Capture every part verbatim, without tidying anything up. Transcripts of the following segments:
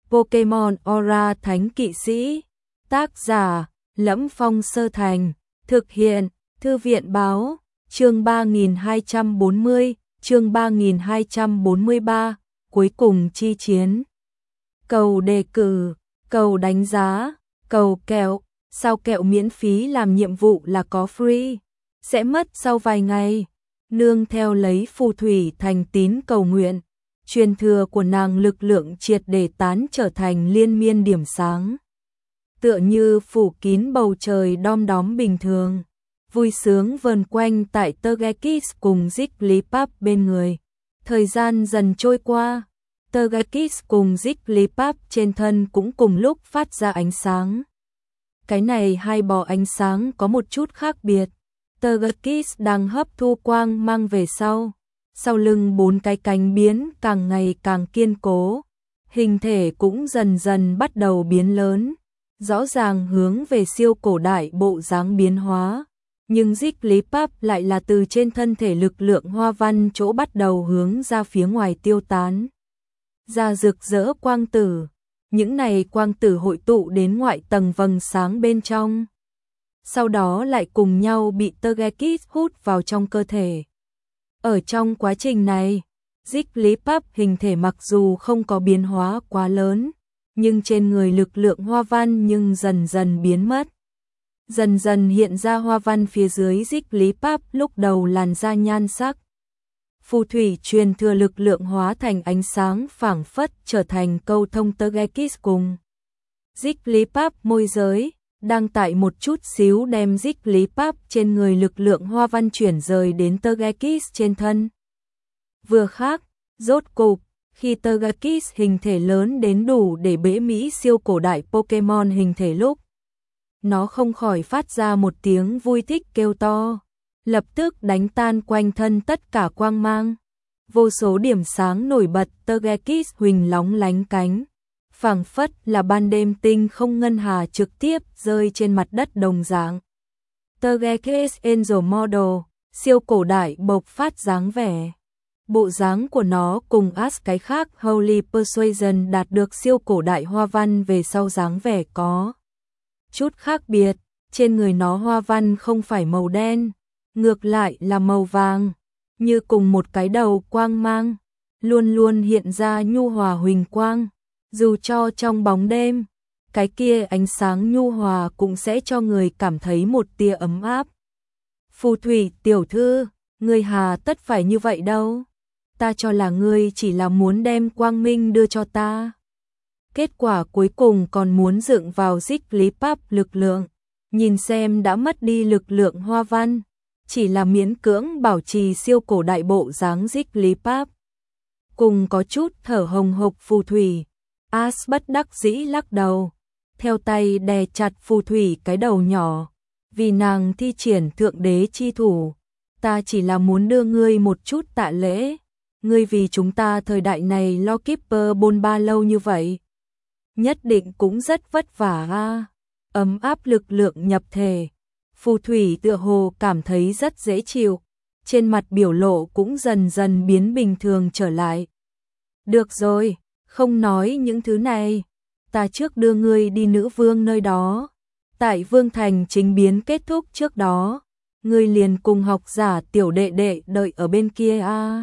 Pokemon Aura Thánh Kỵ Sĩ. Tác giả: Lẫm Phong Sơ Thành. Thực hiện: Thư viện báo. Chương ba nghìn hai trăm bốn mươi, chương ba nghìn hai trăm bốn mươi ba, cuối cùng chi chiến. Cầu đề cử, cầu đánh giá, cầu kẹo, sao kẹo miễn phí làm nhiệm vụ là có free, sẽ mất sau vài ngày. Nương theo lấy phù thủy thành tín cầu nguyện, truyền thừa của nàng lực lượng triệt để tán trở thành liên miên điểm sáng. Tựa như phủ kín bầu trời đom đóm bình thường, vui sướng vờn quanh tại Togekiss cùng Jigglypuff bên người. Thời gian dần trôi qua, Togekiss cùng Jigglypuff trên thân cũng cùng lúc phát ra ánh sáng. Cái này hai bò ánh sáng có một chút khác biệt. Togekiss đang hấp thu quang mang về sau, sau lưng bốn cái cánh biến càng ngày càng kiên cố, hình thể cũng dần dần bắt đầu biến lớn, rõ ràng hướng về siêu cổ đại bộ dáng biến hóa. Nhưng Jigglypuff lại là từ trên thân thể lực lượng hoa văn chỗ bắt đầu hướng ra phía ngoài tiêu tán ra rực rỡ quang tử. Những này quang tử hội tụ đến ngoại tầng vầng sáng bên trong, sau đó lại cùng nhau bị Togekiss hút vào trong cơ thể. Ở trong quá trình này, Jigglypuff hình thể mặc dù không có biến hóa quá lớn, nhưng trên người lực lượng hoa văn nhưng dần dần biến mất. Dần dần hiện ra hoa văn phía dưới Jigglypuff lúc đầu làn da nhan sắc. Phù thủy truyền thừa lực lượng hóa thành ánh sáng phảng phất trở thành câu thông Togekiss cùng Jigglypuff môi giới, đang tại một chút xíu đem Jigglypuff trên người lực lượng hoa văn chuyển rời đến Togekiss trên thân. Vừa khác, rốt cục, khi Togekiss hình thể lớn đến đủ để bế mỹ siêu cổ đại Pokemon hình thể lúc, nó không khỏi phát ra một tiếng vui thích kêu to, lập tức đánh tan quanh thân tất cả quang mang. Vô số điểm sáng nổi bật, Togekiss huỳnh lóng lánh cánh, phảng phất là ban đêm tinh không ngân hà trực tiếp rơi trên mặt đất đồng dạng. Togekiss Angel Model, siêu cổ đại bộc phát dáng vẻ. Bộ dáng của nó cùng Ash cái khác Holy Persuasion đạt được siêu cổ đại hoa văn về sau dáng vẻ có chút khác biệt. Trên người nó hoa văn không phải màu đen, ngược lại là màu vàng, như cùng một cái đầu quang mang, luôn luôn hiện ra nhu hòa huỳnh quang. Dù cho trong bóng đêm, cái kia ánh sáng nhu hòa cũng sẽ cho người cảm thấy một tia ấm áp. Phù thủy tiểu thư, ngươi hà tất phải như vậy đâu. Ta cho là ngươi chỉ là muốn đem quang minh đưa cho ta. Kết quả cuối cùng còn muốn dựng vào Jigglypuff lực lượng. Nhìn xem đã mất đi lực lượng hoa văn, chỉ là miễn cưỡng bảo trì siêu cổ đại bộ dáng Jigglypuff. Cùng có chút thở hồng hộc phù thủy, Ash bất đắc dĩ lắc đầu, theo tay đè chặt phù thủy cái đầu nhỏ, vì nàng thi triển thượng đế chi thủ. Ta chỉ là muốn đưa ngươi một chút tạ lễ, ngươi vì chúng ta thời đại này lo Keeper bôn ba lâu như vậy, nhất định cũng rất vất vả a. Ấm áp lực lượng nhập thể, phù thủy tựa hồ cảm thấy rất dễ chịu, trên mặt biểu lộ cũng dần dần biến bình thường trở lại. Được rồi, không nói những thứ này, ta trước đưa ngươi đi nữ vương nơi đó. Tại vương thành chính biến kết thúc trước đó, ngươi liền cùng học giả tiểu đệ đệ đợi ở bên kia a. À.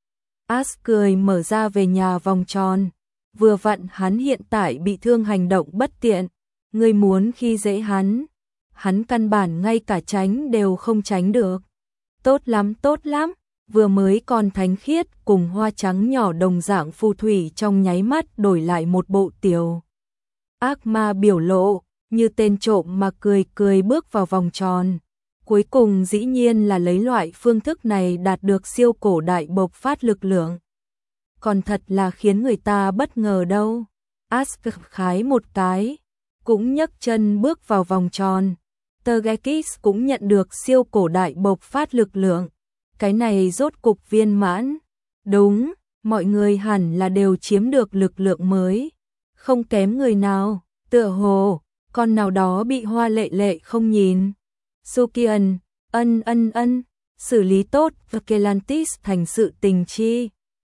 Ash cười mở ra về nhà vòng tròn, vừa vặn hắn hiện tại bị thương hành động bất tiện, ngươi muốn khi dễ hắn, hắn căn bản ngay cả tránh đều không tránh được. Tốt lắm, tốt lắm, vừa mới còn thánh khiết cùng hoa trắng nhỏ đồng dạng phù thủy trong nháy mắt đổi lại một bộ tiểu ác ma biểu lộ, như tên trộm mà cười cười bước vào vòng tròn. Cuối cùng dĩ nhiên là lấy loại phương thức này đạt được siêu cổ đại bộc phát lực lượng. Còn thật là khiến người ta bất ngờ đâu. Ash khái một cái, cũng nhấc chân bước vào vòng tròn. Togekiss cũng nhận được siêu cổ đại bộc phát lực lượng. Cái này rốt cục viên mãn. Đúng, mọi người hẳn là đều chiếm được lực lượng mới. Không kém người nào, tựa hồ, con nào đó bị hoa lệ lệ không nhìn. Sukian, ân ân ân, xử lý tốt Kelantis thành sự tình chi.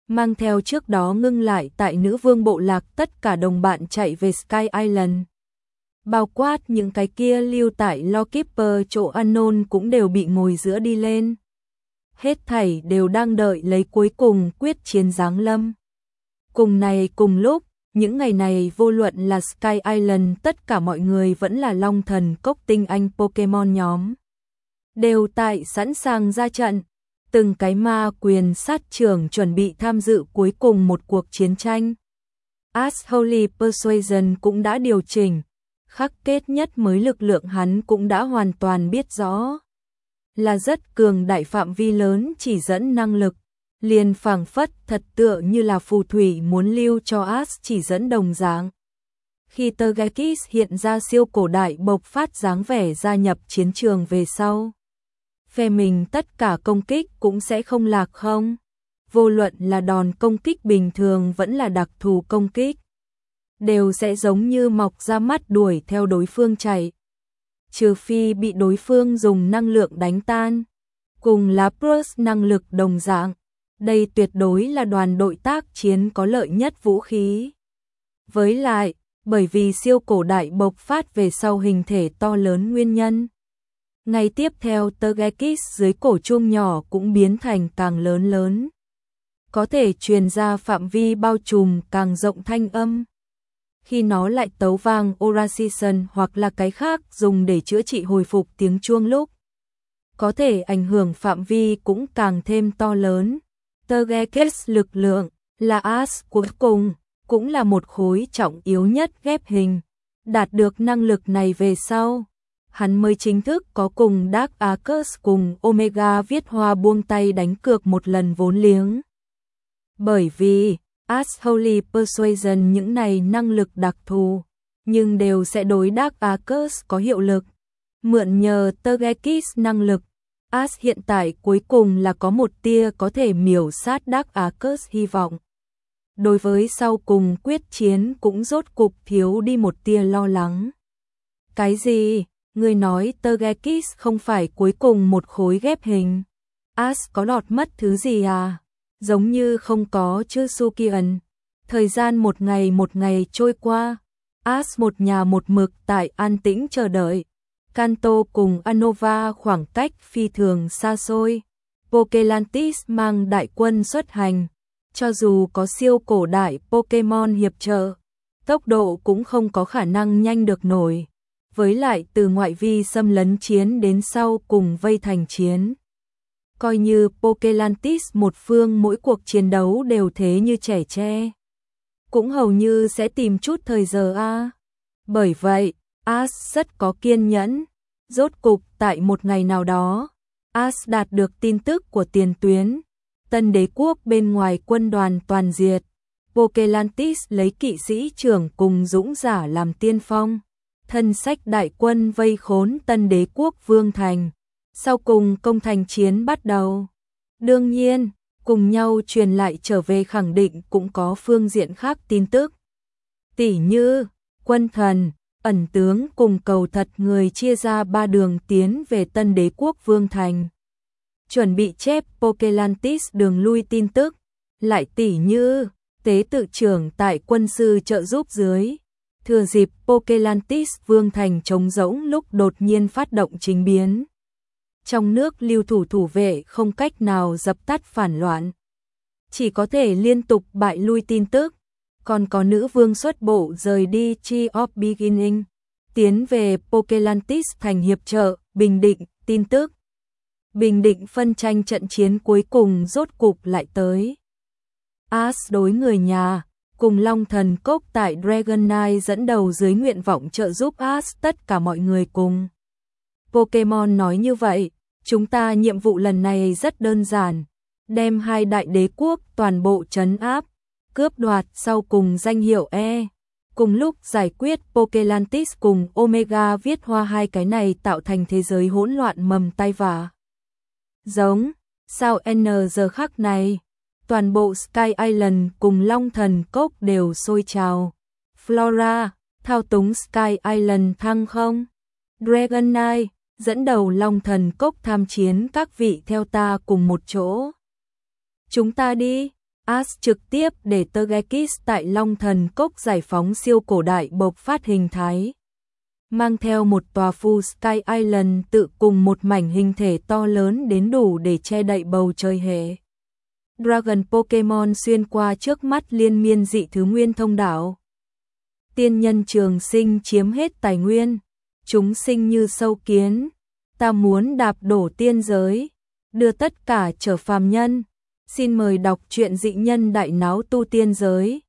mang theo trước đó ngưng lại tại nữ vương bộ lạc tất cả đồng bạn chạy về Sky Island. Bao quát những cái kia lưu tại Lawkeeper chỗ Unknown cũng đều bị ngồi giữa đi lên. Hết thảy đều đang đợi lấy cuối cùng quyết chiến giáng lâm. Cùng này cùng lúc, những ngày này vô luận là Sky Island tất cả mọi người vẫn là Long Thần Cốc tinh anh Pokemon nhóm. Đều tại sẵn sàng ra trận, từng cái ma quyền sát trưởng chuẩn bị tham dự cuối cùng một cuộc chiến tranh. Ash Holy Persuasion cũng đã điều chỉnh, khắc kết nhất mới lực lượng hắn cũng đã hoàn toàn biết rõ. Là rất cường đại phạm vi lớn chỉ dẫn năng lực, liền phảng phất thật tựa như là phù thủy muốn lưu cho Ash chỉ dẫn đồng dạng. Khi Togekiss hiện ra siêu cổ đại bộc phát dáng vẻ gia nhập chiến trường về sau, phe mình tất cả công kích cũng sẽ không lạc không. Vô luận là đòn công kích bình thường vẫn là đặc thù công kích, đều sẽ giống như mọc ra mắt đuổi theo đối phương chạy. Trừ phi bị đối phương dùng năng lượng đánh tan, cùng Lapras năng lực đồng dạng, đây tuyệt đối là đoàn đội tác chiến có lợi nhất vũ khí. Với lại, bởi vì siêu cổ đại bộc phát về sau hình thể to lớn nguyên nhân, ngày tiếp theo Togekiss dưới cổ chuông nhỏ cũng biến thành càng lớn lớn, có thể truyền ra phạm vi bao trùm càng rộng thanh âm. Khi nó lại tấu vang Orasition hoặc là cái khác dùng để chữa trị hồi phục tiếng chuông lúc, có thể ảnh hưởng phạm vi cũng càng thêm to lớn. Togekiss lực lượng là Ash cuối cùng, cũng là một khối trọng yếu nhất ghép hình. Đạt được năng lực này về sau, hắn mới chính thức có cùng Dark Arcus cùng Omega viết hoa buông tay đánh cược một lần vốn liếng. Bởi vì Ash Holy Persuasion những này năng lực đặc thù, nhưng đều sẽ đối Dark Arcus có hiệu lực. Mượn nhờ Togekiss năng lực, Ash hiện tại cuối cùng là có một tia có thể miểu sát Dark Arcus hy vọng. Đối với sau cùng quyết chiến cũng rốt cục thiếu đi một tia lo lắng. Cái gì? Người nói Togekiss không phải cuối cùng một khối ghép hình? Ash có lọt mất thứ gì à? Giống như không có chứ Sukian. Thời gian một ngày một ngày trôi qua, Ash một nhà một mực tại an tĩnh chờ đợi. Kanto cùng Unova khoảng cách phi thường xa xôi. Pokelantis mang đại quân xuất hành. Cho dù có siêu cổ đại Pokemon hiệp trợ, tốc độ cũng không có khả năng nhanh được nổi. Với lại từ ngoại vi xâm lấn chiến đến sau cùng vây thành chiến, coi như Pokelantis một phương mỗi cuộc chiến đấu đều thế như trẻ tre, cũng hầu như sẽ tìm chút thời giờ a. Bởi vậy, Ash rất có kiên nhẫn. Rốt cục tại một ngày nào đó, Ash đạt được tin tức của tiền tuyến. Tân đế quốc bên ngoài quân đoàn toàn diệt. Pokelantis lấy kỵ sĩ trưởng cùng dũng giả làm tiên phong. Thân sách đại quân vây khốn tân đế quốc vương thành. Sau cùng công thành chiến bắt đầu. Đương nhiên, cùng nhau truyền lại trở về khẳng định cũng có phương diện khác tin tức. Tỉ như, quân thần, ẩn tướng cùng cầu thật người chia ra ba đường tiến về tân đế quốc vương thành. Chuẩn bị chép Pokelantis đường lui tin tức. Lại tỉ như, tế tự trưởng tại quân sư trợ giúp dưới. Thừa dịp Pokelantis vương thành trống rỗng lúc đột nhiên phát động chính biến. Trong nước lưu thủ thủ vệ không cách nào dập tắt phản loạn, chỉ có thể liên tục bại lui tin tức. Còn có nữ vương xuất bộ rời đi Tree of Beginning, tiến về Pokelantis thành hiệp trợ, bình định tin tức. Bình định phân tranh trận chiến cuối cùng rốt cục lại tới. Ash đối người nhà, cùng Long Thần Cốc tại Dragonite dẫn đầu dưới nguyện vọng trợ giúp Ash tất cả mọi người cùng. Pokemon nói như vậy, chúng ta nhiệm vụ lần này rất đơn giản, đem hai đại đế quốc toàn bộ trấn áp, cướp đoạt sau cùng danh hiệu E. Cùng lúc giải quyết Pokelantis cùng Omega viết hoa hai cái này tạo thành thế giới hỗn loạn mầm tai vạ. Giống, sao N giờ khắc này, toàn bộ Sky Island cùng Long Thần Cốc đều sôi trào. Flora, thao túng Sky Island thăng không? Dragonite, dẫn đầu Long Thần Cốc tham chiến các vị theo ta cùng một chỗ. Chúng ta đi, As trực tiếp để Tergekis tại Long Thần Cốc giải phóng siêu cổ đại bộc phát hình thái. Mang theo một tòa Full Sky Island tự cùng một mảnh hình thể to lớn đến đủ để che đậy bầu trời hệ. Dragon Pokemon xuyên qua trước mắt liên miên dị thứ nguyên thông đảo. Tiên nhân trường sinh chiếm hết tài nguyên, chúng sinh như sâu kiến, ta muốn đạp đổ tiên giới, đưa tất cả trở phàm nhân. Xin mời đọc truyện Dị Nhân Đại Náo Tu Tiên Giới.